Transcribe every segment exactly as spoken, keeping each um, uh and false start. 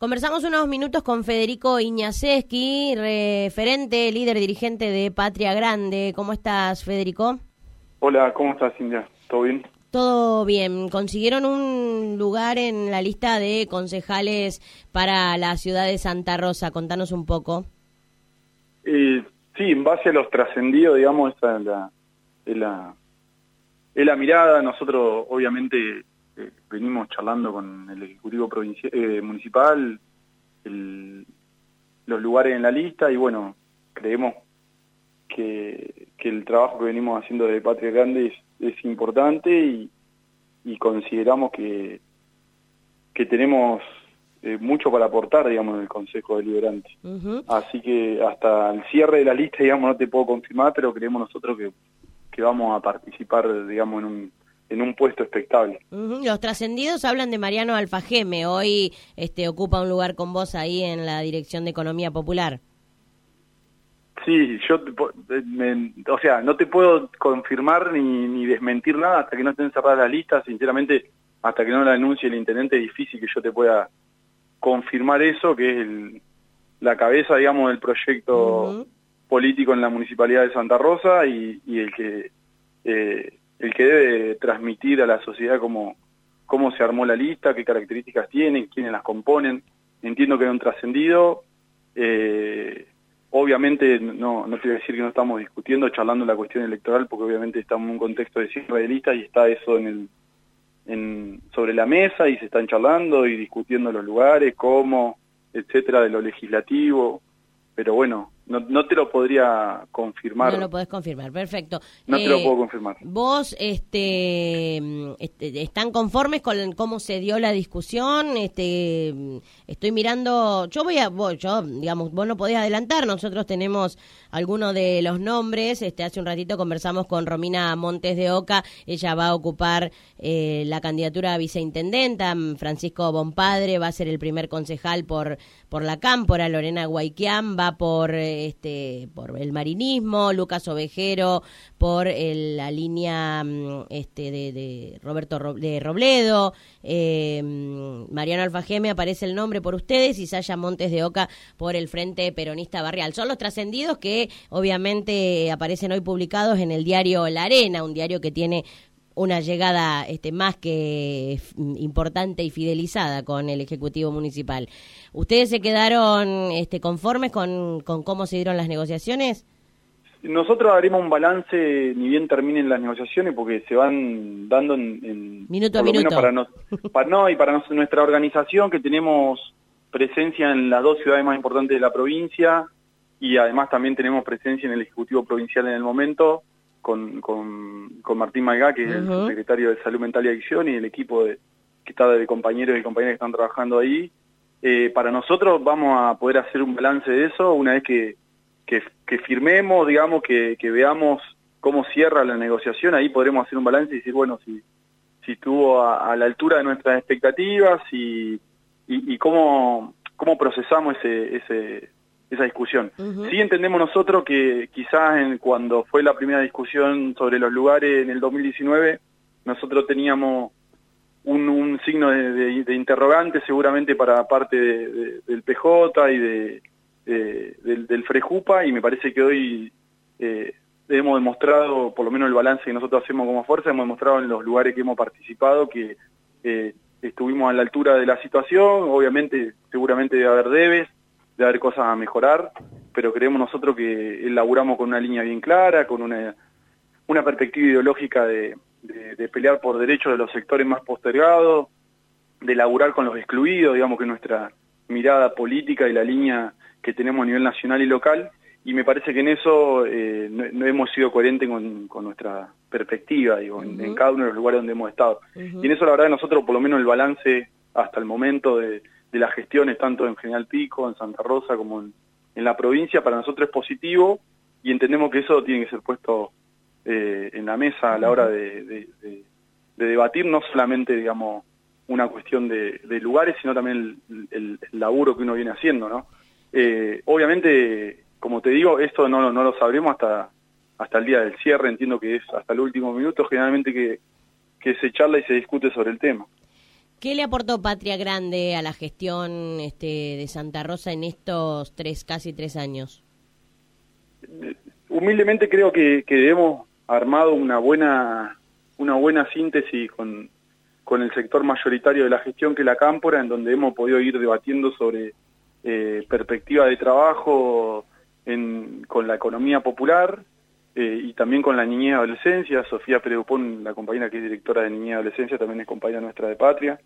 Conversamos unos minutos con Federico Iñaszewski, referente, líder dirigente de Patria Grande. ¿Cómo estás, Federico? Hola, ¿cómo estás, Cintia? ¿Todo bien? Todo bien. ¿Consiguieron un lugar en la lista de concejales para la ciudad de Santa Rosa? Contanos un poco. Eh, sí, en base a los trascendidos, digamos, esa es la, es la, es la mirada. Nosotros, obviamente, eh, venimos charlando con el Ejecutivo provincial, eh, Municipal, el, los lugares en la lista, y bueno, creemos que, que el trabajo que venimos haciendo de Patria Grande es, es importante y, y consideramos que, que tenemos eh, mucho para aportar, digamos, en el Consejo Deliberante. Uh-huh. Así que hasta el cierre de la lista, digamos, no te puedo confirmar, pero creemos nosotros que, que vamos a participar, digamos, en un, en un puesto expectable. Uh-huh. Los trascendidos hablan de Mariano Alfajeme, hoy este, ocupa un lugar con vos ahí en la Dirección de Economía Popular. Sí, yo, me, o sea, no te puedo confirmar ni, ni desmentir nada hasta que no estén cerradas las listas. Sinceramente, hasta que no la anuncie el intendente, es difícil que yo te pueda confirmar eso, que es el, la cabeza, digamos, del proyecto uh-huh. político en la Municipalidad de Santa Rosa y, y el que eh, el que debe transmitir a la sociedad cómo, cómo se armó la lista, qué características tienen, quiénes las componen. Entiendo que hay un trascendido. Eh, Obviamente no, no te voy a decir que no estamos discutiendo, charlando la cuestión electoral, porque obviamente estamos en un contexto de cierre de listas y está eso en el, en, sobre la mesa y se están charlando y discutiendo los lugares, cómo, etcétera, de lo legislativo. Pero bueno, no, no te lo podría confirmar. No lo podés confirmar, perfecto. No eh, te lo puedo confirmar. ¿Vos este, este, están conformes con cómo se dio la discusión? Este, estoy mirando, yo voy a, vos, yo, digamos, vos no podés adelantar, nosotros tenemos algunos de los nombres. Este, hace un ratito conversamos con Romina Montes de Oca, ella va a ocupar eh, la candidatura a viceintendenta, Francisco Bonpadre va a ser el primer concejal por, por la Cámpora, Lorena Guayquián va por este por el marinismo, Lucas Ovejero por el, la línea este de, de Roberto Ro, de Robledo, eh, Mariano Alfajeme aparece el nombre por ustedes y Saya Montes de Oca por el Frente Peronista Barrial. Son los trascendidos que obviamente aparecen hoy publicados en el diario La Arena, un diario que tiene una llegada este, más que importante y fidelizada con el Ejecutivo Municipal. ¿Ustedes se quedaron este, conformes con, con cómo se dieron las negociaciones? Nosotros haremos un balance ni bien terminen las negociaciones, porque se van dando en... en minuto a minuto. Para, nos, para, no, y para nos, nuestra organización, que tenemos presencia en las dos ciudades más importantes de la provincia, y además también tenemos presencia en el Ejecutivo Provincial en el momento, Con, con, con Martín Maigá, que es uh-huh. el secretario de Salud Mental y Adicción, y el equipo de, que está de compañeros y compañeras que están trabajando ahí. Eh, para nosotros vamos a poder hacer un balance de eso una vez que, que, que firmemos, digamos, que, que veamos cómo cierra la negociación. Ahí podremos hacer un balance y decir, bueno, si, si estuvo a, a la altura de nuestras expectativas y, y, y cómo, cómo procesamos ese... ese esa discusión. Uh-huh. Sí entendemos nosotros que quizás en, cuando fue la primera discusión sobre los lugares en el dos mil diecinueve, nosotros teníamos un, un signo de, de, de interrogante seguramente para parte de, de, del P J y de, de, del, del Frejupa, y me parece que hoy eh, hemos demostrado, por lo menos el balance que nosotros hacemos como fuerza, hemos demostrado en los lugares que hemos participado que eh, estuvimos a la altura de la situación. Obviamente seguramente debe haber debes, de haber cosas a mejorar, pero creemos nosotros que elaboramos con una línea bien clara, con una, una perspectiva ideológica de, de, de pelear por derechos de los sectores más postergados, de laburar con los excluidos, digamos que nuestra mirada política y la línea que tenemos a nivel nacional y local, y me parece que en eso eh, no, no hemos sido coherentes con, con nuestra perspectiva, digo, uh-huh. en, en cada uno de los lugares donde hemos estado. Uh-huh. Y en eso la verdad nosotros, por lo menos el balance hasta el momento de de las gestiones tanto en General Pico, en Santa Rosa como en, en la provincia, para nosotros es positivo, y entendemos que eso tiene que ser puesto eh, en la mesa a la hora de, de, de, de debatir, no solamente, digamos, una cuestión de, de lugares, sino también el, el, el laburo que uno viene haciendo, ¿no? Eh, obviamente, como te digo, esto no, no lo sabremos hasta, hasta el día del cierre. Entiendo que es hasta el último minuto generalmente que, que se charla y se discute sobre el tema. ¿Qué le aportó Patria Grande a la gestión este, de Santa Rosa en estos tres, casi tres años? Humildemente creo que, que hemos armado una buena, una buena síntesis con, con el sector mayoritario de la gestión, que es la Cámpora, en donde hemos podido ir debatiendo sobre eh, perspectiva de trabajo en, con la economía popular eh, y también con la niñez y adolescencia. Sofía Perepón, la compañera que es directora de niñez y adolescencia, también es compañera nuestra de Patria.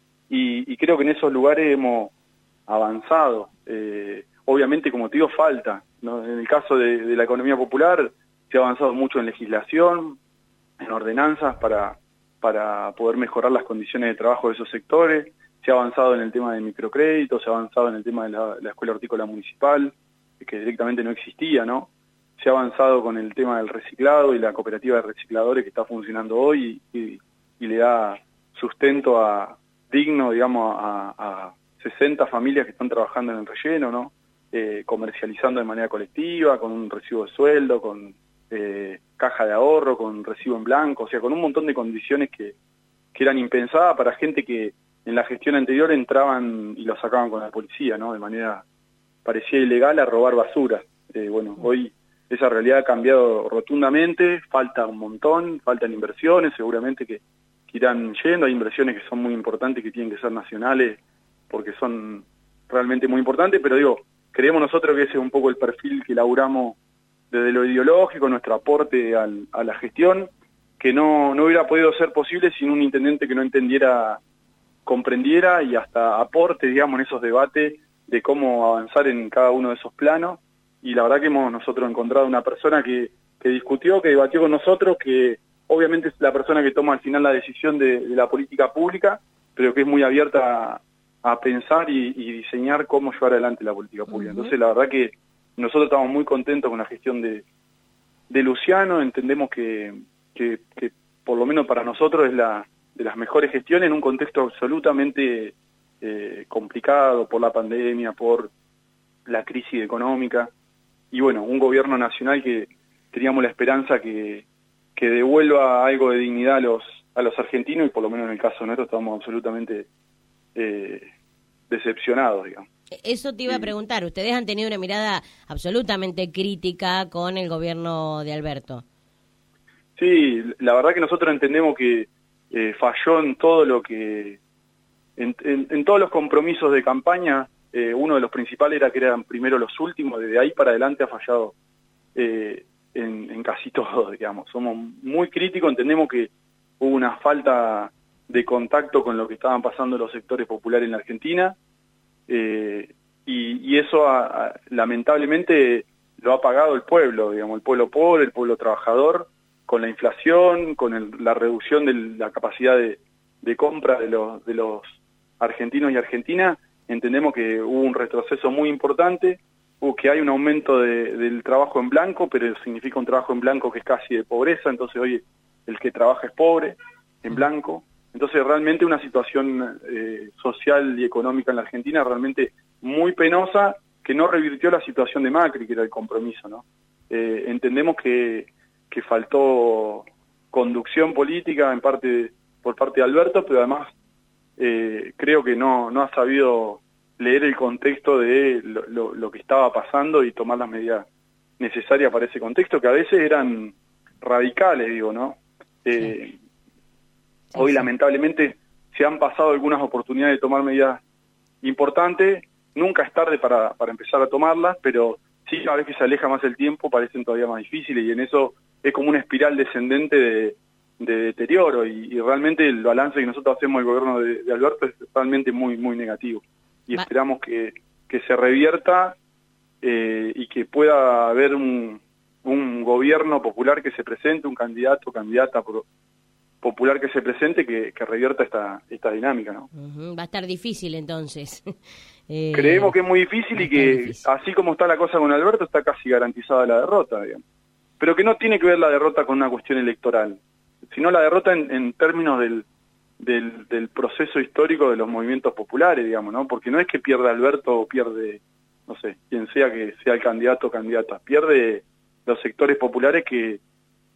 Y, y creo que en esos lugares hemos avanzado. Eh, obviamente, como te digo, falta, ¿no? En el caso de, de la economía popular, se ha avanzado mucho en legislación, en ordenanzas para, para poder mejorar las condiciones de trabajo de esos sectores. Se ha avanzado en el tema de microcrédito, se ha avanzado en el tema de la, la escuela hortícola municipal, que directamente no existía, ¿no? Se ha avanzado con el tema del reciclado y la cooperativa de recicladores que está funcionando hoy y, y, y le da sustento a digno, digamos, a, a sesenta familias que están trabajando en el relleno, ¿no? Eh, comercializando de manera colectiva, con un recibo de sueldo, con eh, caja de ahorro, con recibo en blanco, o sea, con un montón de condiciones que, que eran impensadas para gente que en la gestión anterior entraban y lo sacaban con la policía, ¿no? De manera parecía ilegal a robar basura. Eh, bueno, hoy esa realidad ha cambiado rotundamente, falta un montón, faltan inversiones, seguramente que irán yendo, hay inversiones que son muy importantes, que tienen que ser nacionales, porque son realmente muy importantes, pero digo, creemos nosotros que ese es un poco el perfil que elaboramos desde lo ideológico, nuestro aporte al, a la gestión, que no, no hubiera podido ser posible sin un intendente que no entendiera, comprendiera y hasta aporte, digamos, en esos debates de cómo avanzar en cada uno de esos planos, y la verdad que hemos nosotros encontrado una persona que, que discutió, que debatió con nosotros, que obviamente es la persona que toma al final la decisión de, de la política pública, pero que es muy abierta a, a pensar y, y diseñar cómo llevar adelante la política pública. Uh-huh. Entonces, la verdad que nosotros estamos muy contentos con la gestión de, de Luciano, entendemos que, que, que por lo menos para nosotros es la de las mejores gestiones en un contexto absolutamente eh, complicado por la pandemia, por la crisis económica, y bueno, un gobierno nacional que teníamos la esperanza que que devuelva algo de dignidad a los a los argentinos, y por lo menos en el caso nuestro estamos absolutamente eh, decepcionados, digamos. Eso te iba a preguntar, ustedes han tenido una mirada absolutamente crítica con el gobierno de Alberto. Sí, la verdad que nosotros entendemos que eh, falló en todo lo que, en, en, en todos los compromisos de campaña. Eh, uno de los principales era que eran primero los últimos, desde ahí para adelante ha fallado eh, En, en casi todo, digamos. Somos muy críticos, entendemos que hubo una falta de contacto con lo que estaban pasando los sectores populares en la Argentina, eh, y, y eso a, a, lamentablemente lo ha pagado el pueblo, digamos, el pueblo pobre, el pueblo trabajador, con la inflación, con el, la reducción de la capacidad de, de compra de los, de los argentinos y argentinas. Entendemos que hubo un retroceso muy importante, que hay un aumento de, del trabajo en blanco, pero significa un trabajo en blanco que es casi de pobreza, entonces hoy el que trabaja es pobre, en blanco. Entonces realmente una situación eh, social y económica en la Argentina realmente muy penosa, que no revirtió la situación de Macri, que era el compromiso, ¿no? Eh, entendemos que, que faltó conducción política en parte por parte de Alberto, pero además eh, creo que no, no ha sabido leer el contexto de lo, lo, lo que estaba pasando y tomar las medidas necesarias para ese contexto, que a veces eran radicales, digo, ¿no? Eh, sí. Sí, hoy, sí. Lamentablemente, se han pasado algunas oportunidades de tomar medidas importantes. Nunca es tarde para, para empezar a tomarlas, pero sí, cada vez que se aleja más el tiempo, parecen todavía más difíciles, y en eso es como una espiral descendente de, de deterioro, y, y realmente el balance que nosotros hacemos del gobierno de, de Alberto es realmente muy, muy negativo. Y esperamos que, que se revierta eh, y que pueda haber un, un gobierno popular que se presente, un candidato o candidata pro, popular que se presente, que, que revierta esta, esta dinámica, ¿no? Uh-huh. Va a estar difícil entonces. eh, Creemos que es muy difícil y que difícil. Así como está la cosa con Alberto, está casi garantizada la derrota, digamos. Pero que no tiene que ver la derrota con una cuestión electoral, sino la derrota en, en términos del Del, del proceso histórico de los movimientos populares, digamos, ¿no? Porque no es que pierda Alberto o pierde, no sé, quien sea que sea el candidato o candidata, pierde los sectores populares que,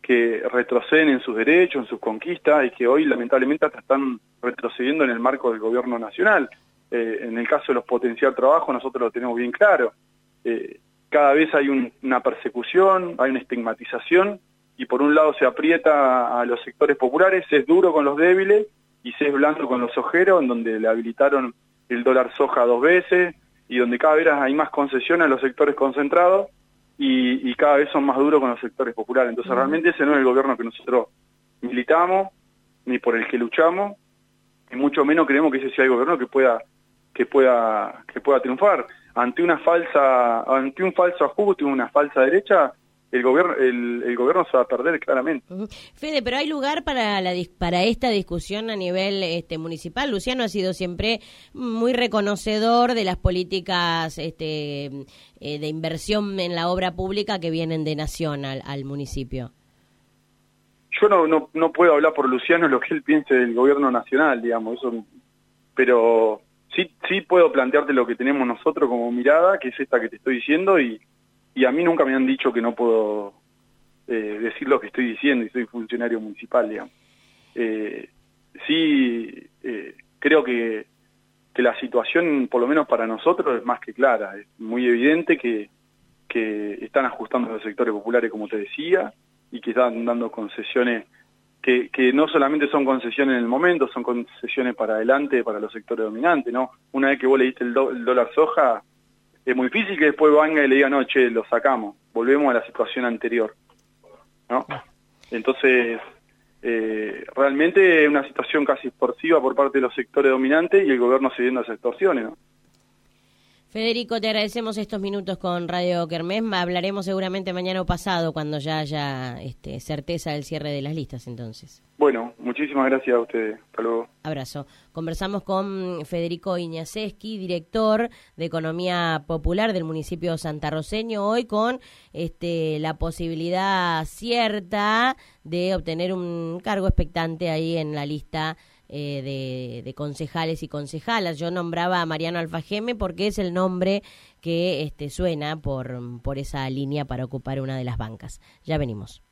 que retroceden en sus derechos, en sus conquistas, y que hoy lamentablemente hasta están retrocediendo en el marco del gobierno nacional. Eh, en el caso de los potenciar trabajo nosotros lo tenemos bien claro. Eh, cada vez hay un, una persecución, hay una estigmatización, y por un lado se aprieta a los sectores populares, se es duro con los débiles y se es blando con los ojeros, en donde le habilitaron el dólar soja dos veces y donde cada vez hay más concesiones a los sectores concentrados y, y cada vez son más duros con los sectores populares. Entonces uh-huh. realmente ese no es el gobierno que nosotros militamos ni por el que luchamos, y mucho menos creemos que ese sea el gobierno que pueda que pueda que pueda triunfar ante una falsa ante un falso ajuste, una falsa derecha. El gobierno el, el gobierno se va a perder claramente. Uh-huh. Fede, pero hay lugar para la para esta discusión a nivel este municipal. Luciano ha sido siempre muy reconocedor de las políticas este eh, de inversión en la obra pública que vienen de Nación al, al municipio. Yo no, no no puedo hablar por Luciano lo que él piense del gobierno nacional, digamos, eso, pero sí sí puedo plantearte lo que tenemos nosotros como mirada, que es esta que te estoy diciendo, y Y a mí nunca me han dicho que no puedo eh, decir lo que estoy diciendo, y soy funcionario municipal, digamos. Eh, sí, eh, creo que, que la situación, por lo menos para nosotros, es más que clara. Es muy evidente que, que están ajustando los sectores populares, como te decía, y que están dando concesiones, que, que no solamente son concesiones en el momento, son concesiones para adelante, para los sectores dominantes, ¿no? Una vez que vos le diste el, do, el dólar soja, es muy difícil que después venga y le diga, no, che, lo sacamos, volvemos a la situación anterior, ¿no? Entonces, eh, realmente es una situación casi extorsiva por parte de los sectores dominantes y el gobierno cediendo a esas extorsiones, ¿no? Federico, te agradecemos estos minutos con Radio Kermés. Hablaremos seguramente mañana o pasado cuando ya haya este, certeza del cierre de las listas, entonces. Bueno, muchísimas gracias a ustedes. Hasta luego. Abrazo. Conversamos con Federico Iñaseski, director de Economía Popular del municipio santarroceño, hoy con este, la posibilidad cierta de obtener un cargo expectante ahí en la lista Eh, de, de concejales y concejalas. Yo nombraba a Mariano Alfajeme porque es el nombre que este, suena por, por esa línea para ocupar una de las bancas. Ya venimos.